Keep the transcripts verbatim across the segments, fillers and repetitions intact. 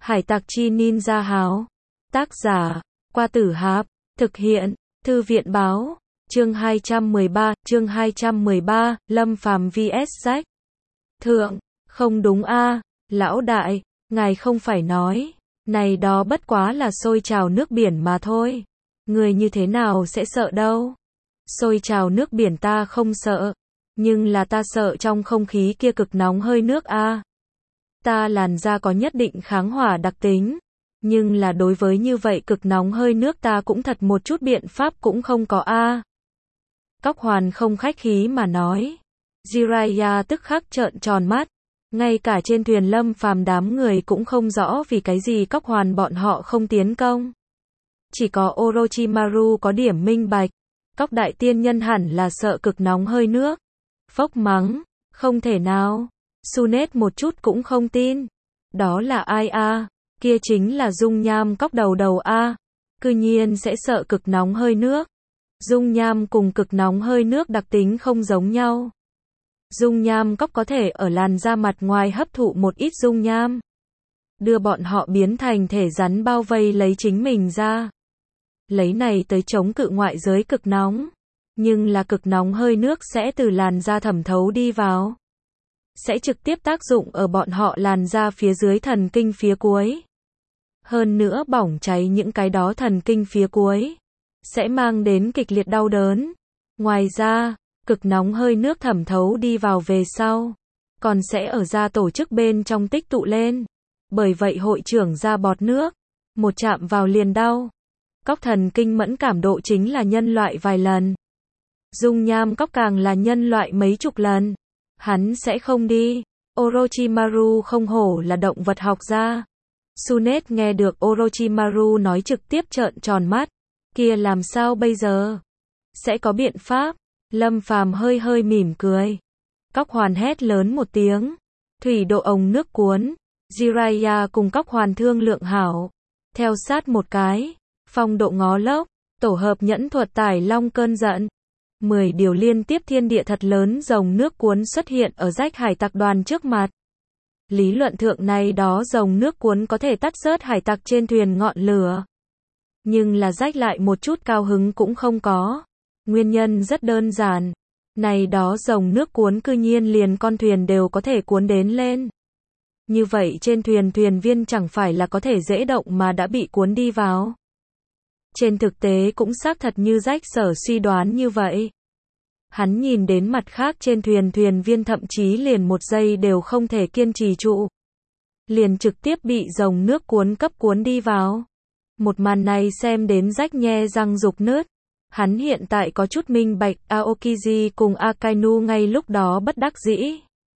Hải tặc chi ninja háo. Tác giả, Qua Tử Háp. Thực hiện, Thư viện báo. Chương hai trăm mười ba, chương hai trăm mười ba, Lâm Phàm vs Jack. Thượng, không đúng a, lão đại, ngài không phải nói, này đó bất quá là sôi trào nước biển mà thôi. Người như thế nào sẽ sợ đâu? Sôi trào nước biển ta không sợ, nhưng là ta sợ trong không khí kia cực nóng hơi nước a. Ta làn da có nhất định kháng hỏa đặc tính, nhưng là đối với như vậy cực nóng hơi nước ta cũng thật một chút biện pháp cũng không có a. Cóc Hoàn không khách khí mà nói. Jiraiya tức khắc trợn tròn mắt, ngay cả trên thuyền Lâm Phàm đám người cũng không rõ vì cái gì Cóc Hoàn bọn họ không tiến công. Chỉ có Orochimaru có điểm minh bạch, Cóc đại tiên nhân hẳn là sợ cực nóng hơi nước. Phốc mắng, không thể nào. Sunet một chút cũng không tin. Đó là ai a? Kia chính là Dung Nham Cóc đầu đầu a. Cư nhiên sẽ sợ cực nóng hơi nước. Dung nham cùng cực nóng hơi nước đặc tính không giống nhau. Dung nham cóc có thể ở làn da mặt ngoài hấp thụ một ít dung nham, đưa bọn họ biến thành thể rắn bao vây lấy chính mình ra. Lấy này tới chống cự ngoại giới cực nóng. Nhưng là cực nóng hơi nước sẽ từ làn da thẩm thấu đi vào, sẽ trực tiếp tác dụng ở bọn họ làn da phía dưới thần kinh phía cuối. Hơn nữa bỏng cháy những cái đó thần kinh phía cuối, sẽ mang đến kịch liệt đau đớn. Ngoài ra, cực nóng hơi nước thẩm thấu đi vào về sau, còn sẽ ở da tổ chức bên trong tích tụ lên. Bởi vậy hội trưởng ra bọt nước, một chạm vào liền đau. Cóc thần kinh mẫn cảm độ chính là nhân loại vài lần. Dung nham cóc càng là nhân loại mấy chục lần. Hắn sẽ không đi. Orochimaru không hổ là động vật học gia. Sunet nghe được Orochimaru nói trực tiếp trợn tròn mắt. Kia làm sao bây giờ? Sẽ có biện pháp. Lâm Phàm hơi hơi mỉm cười. Cóc Hoàn hét lớn một tiếng. Thủy độ ống nước cuốn. Jiraiya cùng Cóc Hoàn thương lượng hảo. Theo sát một cái. Phong độ ngó lốc. Tổ hợp nhẫn thuật tải long cơn giận. Mười điều liên tiếp thiên địa thật lớn rồng nước cuốn xuất hiện ở rách hải tặc đoàn trước mặt. Lý luận thượng này đó rồng nước cuốn có thể tắt rớt hải tặc trên thuyền ngọn lửa. Nhưng là rách lại một chút cao hứng cũng không có. Nguyên nhân rất đơn giản. Này đó rồng nước cuốn cư nhiên liền con thuyền đều có thể cuốn đến lên. Như vậy trên thuyền thuyền viên chẳng phải là có thể dễ động mà đã bị cuốn đi vào. Trên thực tế cũng xác thật như rách sở suy đoán như vậy. Hắn nhìn đến mặt khác trên thuyền thuyền viên thậm chí liền một giây đều không thể kiên trì trụ. Liền trực tiếp bị rồng nước cuốn cấp cuốn đi vào. Một màn này xem đến rách nhe răng rục nứt. Hắn hiện tại có chút minh bạch Aokiji cùng Akainu ngay lúc đó bất đắc dĩ.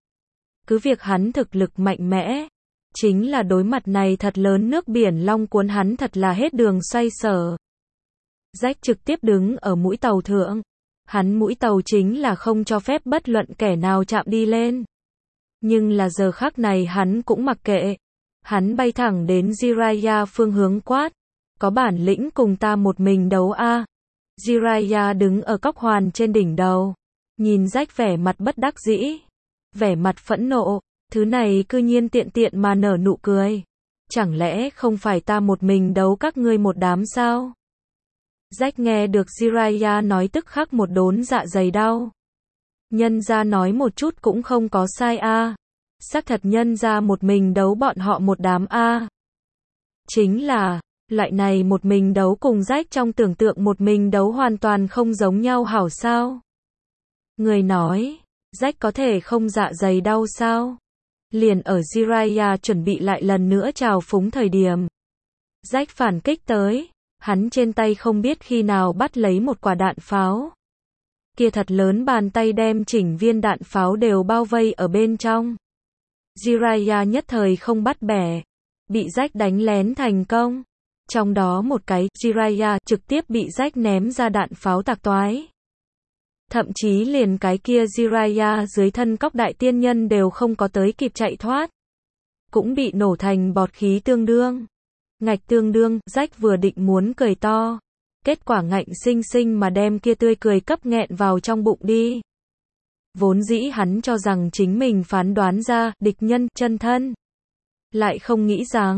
Cứ việc hắn thực lực mạnh mẽ, chính là đối mặt này thật lớn nước biển long cuốn hắn thật là hết đường xoay sở. Rách trực tiếp đứng ở mũi tàu thượng. Hắn mũi tàu chính là không cho phép bất luận kẻ nào chạm đi lên. Nhưng là giờ khắc này hắn cũng mặc kệ. Hắn bay thẳng đến Jiraiya phương hướng quát. Có bản lĩnh cùng ta một mình đấu a. Jiraiya đứng ở Cóc Hoàn trên đỉnh đầu. Nhìn rách vẻ mặt bất đắc dĩ. Vẻ mặt phẫn nộ. Thứ này cư nhiên tiện tiện mà nở nụ cười. Chẳng lẽ không phải ta một mình đấu các ngươi một đám sao? Rách nghe được Jiraiya nói tức khắc một đốn dạ dày đau. Nhân ra nói một chút cũng không có sai a. Xác thật nhân ra một mình đấu bọn họ một đám a. Chính là, loại này một mình đấu cùng rách trong tưởng tượng một mình đấu hoàn toàn không giống nhau hảo sao? Người nói, rách có thể không dạ dày đau sao? Liền ở Jiraiya chuẩn bị lại lần nữa trào phúng thời điểm. Rách phản kích tới. Hắn trên tay không biết khi nào bắt lấy một quả đạn pháo. Kia thật lớn bàn tay đem chỉnh viên đạn pháo đều bao vây ở bên trong. Jiraiya nhất thời không bắt bẻ. Bị rách đánh lén thành công. Trong đó một cái, Jiraiya trực tiếp bị rách ném ra đạn pháo tạc toái. Thậm chí liền cái kia Jiraiya dưới thân Cóc đại tiên nhân đều không có tới kịp chạy thoát. Cũng bị nổ thành bọt khí tương đương. Ngạch tương đương, rách vừa định muốn cười to. Kết quả ngạnh sinh sinh mà đem kia tươi cười cấp nghẹn vào trong bụng đi. Vốn dĩ hắn cho rằng chính mình phán đoán ra địch nhân chân thân. Lại không nghĩ rằng,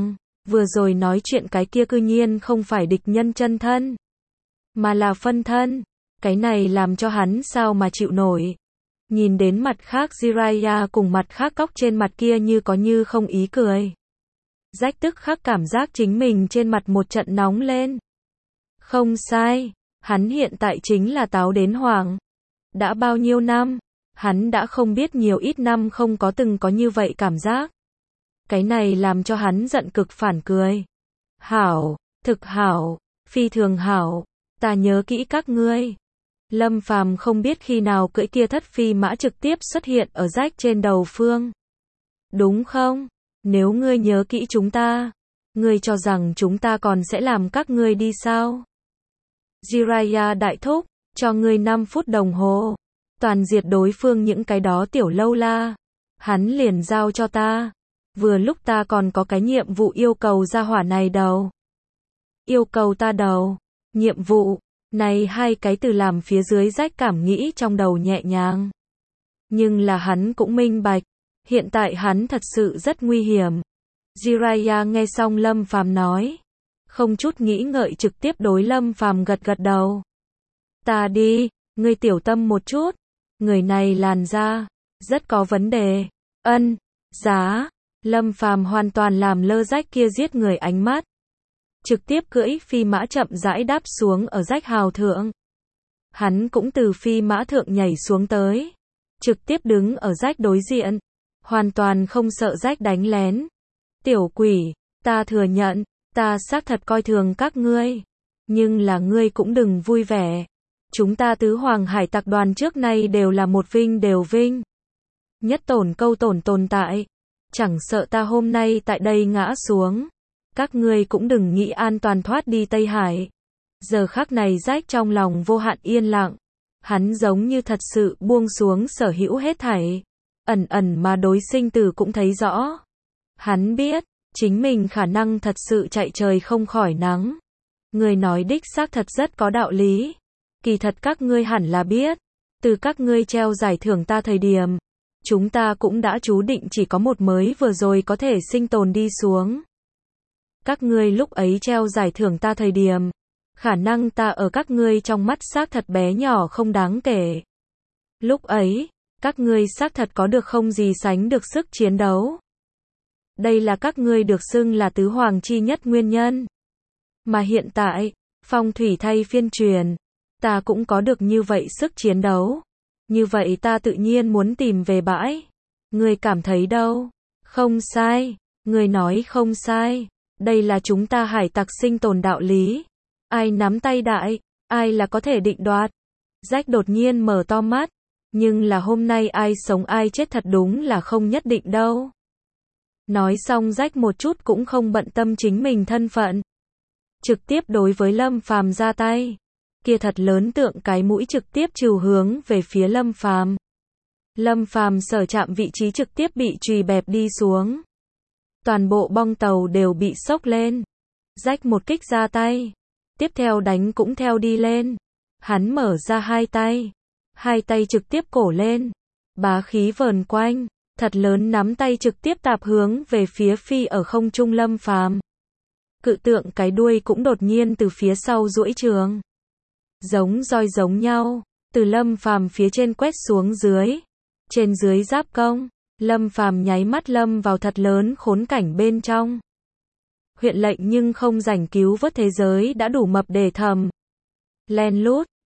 Vừa rồi nói chuyện cái kia cư nhiên không phải địch nhân chân thân, mà là phân thân. Cái này làm cho hắn sao mà chịu nổi. Nhìn đến mặt khác Jiraiya cùng mặt khác cóc trên mặt kia như có như không ý cười. Rách tức khắc cảm giác chính mình trên mặt một trận nóng lên. Không sai, hắn hiện tại chính là táo đến hoảng. Đã bao nhiêu năm, hắn đã không biết nhiều ít năm không có từng có như vậy cảm giác. Cái này làm cho hắn giận cực phản cười. Hảo, thực hảo, phi thường hảo, ta nhớ kỹ các ngươi. Lâm Phàm không biết khi nào cưỡi kia thất phi mã trực tiếp xuất hiện ở rách trên đầu phương. Đúng không? Nếu ngươi nhớ kỹ chúng ta, ngươi cho rằng chúng ta còn sẽ làm các ngươi đi sao? Jiraiya đại thúc, cho ngươi năm phút đồng hồ. Toàn diệt đối phương những cái đó tiểu lâu la. Hắn liền giao cho ta. Vừa lúc ta còn có cái nhiệm vụ yêu cầu ra hỏa này đầu. Yêu cầu ta đầu. Nhiệm vụ. Này hai cái từ làm phía dưới rách cảm nghĩ trong đầu nhẹ nhàng. Nhưng là hắn cũng minh bạch. Hiện tại hắn thật sự rất nguy hiểm. Jiraiya nghe xong Lâm Phàm nói. Không chút nghĩ ngợi trực tiếp đối Lâm Phàm gật gật đầu. Ta đi, ngươi tiểu tâm một chút. Người này làn da, rất có vấn đề. Ân, giá. Lâm Phàm hoàn toàn làm lơ rách kia giết người ánh mắt. Trực tiếp cưỡi phi mã chậm rãi đáp xuống ở rách hào thượng. Hắn cũng từ phi mã thượng nhảy xuống tới. Trực tiếp đứng ở rách đối diện. Hoàn toàn không sợ rách đánh lén. Tiểu quỷ, ta thừa nhận, ta xác thật coi thường các ngươi. Nhưng là ngươi cũng đừng vui vẻ. Chúng ta tứ hoàng hải tặc đoàn trước nay đều là một vinh đều vinh. Nhất tổn câu tổn tồn tại. Chẳng sợ ta hôm nay tại đây ngã xuống. Các ngươi cũng đừng nghĩ an toàn thoát đi Tây Hải. Giờ khắc này rách trong lòng vô hạn yên lặng. Hắn giống như thật sự buông xuống sở hữu hết thảy. Ẩn ẩn mà đối sinh tử cũng thấy rõ. Hắn biết, chính mình khả năng thật sự chạy trời không khỏi nắng. Người nói đích xác thật rất có đạo lý. Kỳ thật các ngươi hẳn là biết. Từ các ngươi treo giải thưởng ta thời điểm. Chúng ta cũng đã chú định chỉ có một mới vừa rồi có thể sinh tồn đi xuống. Các ngươi lúc ấy treo giải thưởng ta thời điểm. Khả năng ta ở các ngươi trong mắt xác thật bé nhỏ không đáng kể. Lúc ấy, các ngươi xác thật có được không gì sánh được sức chiến đấu. Đây là các ngươi được xưng là tứ hoàng chi nhất nguyên nhân. Mà hiện tại, phong thủy thay phiên truyền, ta cũng có được như vậy sức chiến đấu. Như vậy ta tự nhiên muốn tìm về bãi. Ngươi cảm thấy đâu? Không sai. Ngươi nói không sai. Đây là chúng ta hải tặc sinh tồn đạo lý. Ai nắm tay đại, ai là có thể định đoạt. Rách đột nhiên mở to mắt. Nhưng là hôm nay ai sống ai chết thật đúng là không nhất định đâu. Nói xong rách một chút cũng không bận tâm chính mình thân phận. Trực tiếp đối với Lâm Phàm ra tay. Kia thật lớn tượng cái mũi trực tiếp trừ hướng về phía Lâm Phàm. Lâm Phàm sở chạm vị trí trực tiếp bị chùy bẹp đi xuống. Toàn bộ bong tàu đều bị sốc lên. Rách một kích ra tay. Tiếp theo đánh cũng theo đi lên. Hắn mở ra hai tay. Hai tay trực tiếp cổ lên. Bá khí vờn quanh. Thật lớn nắm tay trực tiếp tạp hướng về phía phi ở không trung Lâm Phàm. Cự tượng cái đuôi cũng đột nhiên từ phía sau duỗi trường. Giống roi giống nhau, từ Lâm Phàm phía trên quét xuống dưới. Trên dưới giáp công, Lâm Phàm nháy mắt lâm vào thật lớn khốn cảnh bên trong. Huyện lệnh nhưng không rảnh cứu vớt thế giới đã đủ mập để thầm. Len lút,